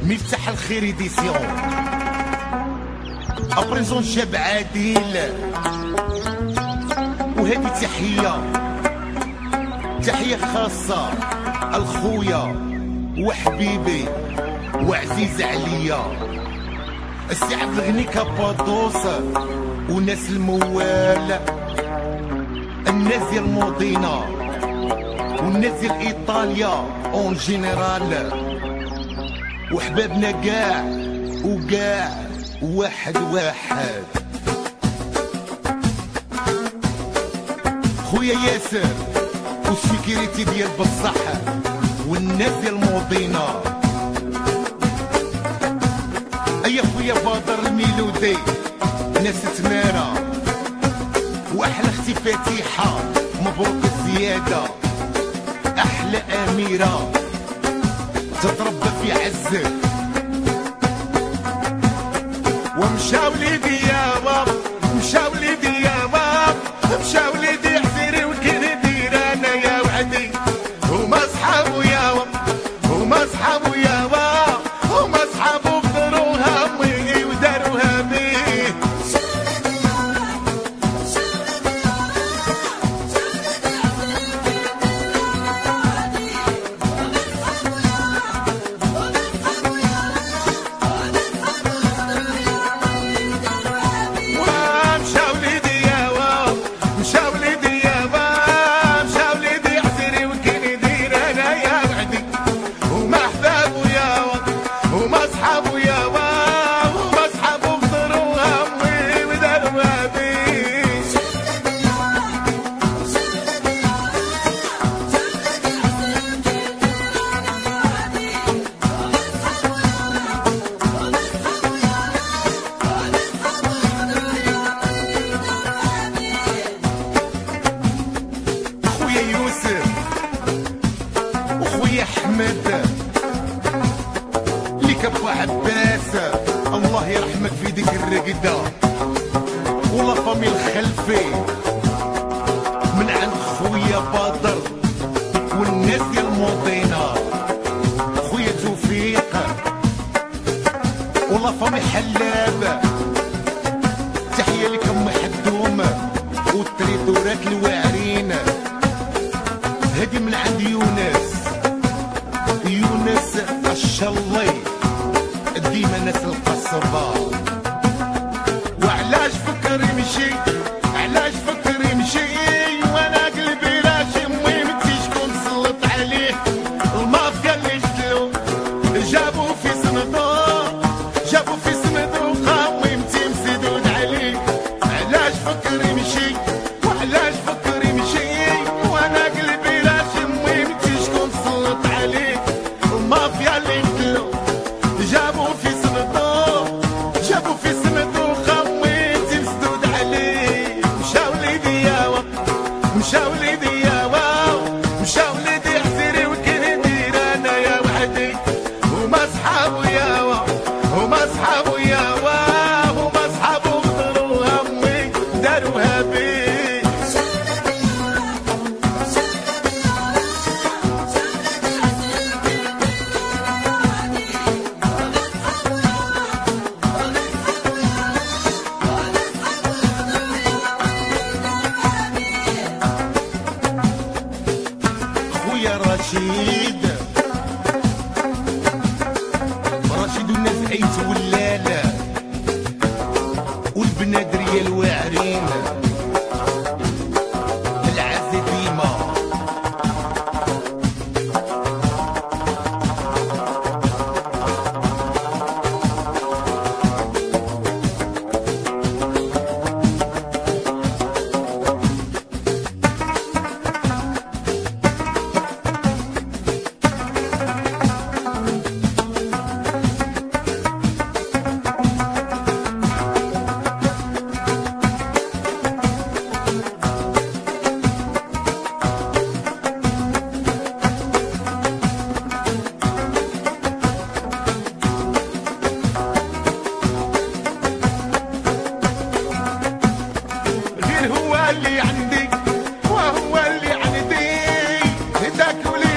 مفتاح الخير إديسيون أبريزون شاب عادل. وهذه تحية خاصة الخويا وحبيبي وعزيز عليا السي عبد الغني كابادوس وناس الموال، الناس ديال المدينة والناس ديال ايطاليا اون جينيرال، وحبابنا كاع وكاع واحد خويا ياسر والسيكيريتي ديال بصح والناس ديال المدينة. ايا خويا بدر الميلودي ناس تمارا واحلى اختي فاتحة مبروك الزيادة، احلى اميرة تتربى في عزك. ومشى وليدي يا بابا مشى وليدي يا بابا مشى وليدي عزيري وكان يدير انا يا وعدي هما صحابو يا بابا هما صحابو يا بابا هما صحابو بدروها امي وداروها بيه. وخويا احمد ليك ابو عباس الله يرحمك في ديك الرقده، ولا فامي الخلفي من عند خويا بدر والناس ديال المدينه، خويا توفيق ولا فامي حلاب تحيه لكم محدوم والتريدورات الواعرين. هادي من عند يونس الشلي ديما ناس القصبة. وعلاش فكر يمشي علاش فكر يمشي وانا قلبي راشي مهمتي شكون سلط عليه المافيا اللي قتلو جابو في سندو قاومتي مسدود عليه. علاش فكر يمشي وعلاش فكر يمشي وانا قلبي راشي مهمتي شكون سلط عليه المافيا اللي قتلو جابو في سندو خميتي مسدود عليه. مشى وليدي يا واو مشى وليدي يا واو مشى وليدي عزيري وكان يدير انا يا وحدي هما صحابو يا واو هما صحابو يا واو هما صحابو بدروها امي داروها بيه. خويا رشيد والناس عيت ولاله والبنادريه الواعرين العز ديما. اللي عندي وهو اللي عندي هداك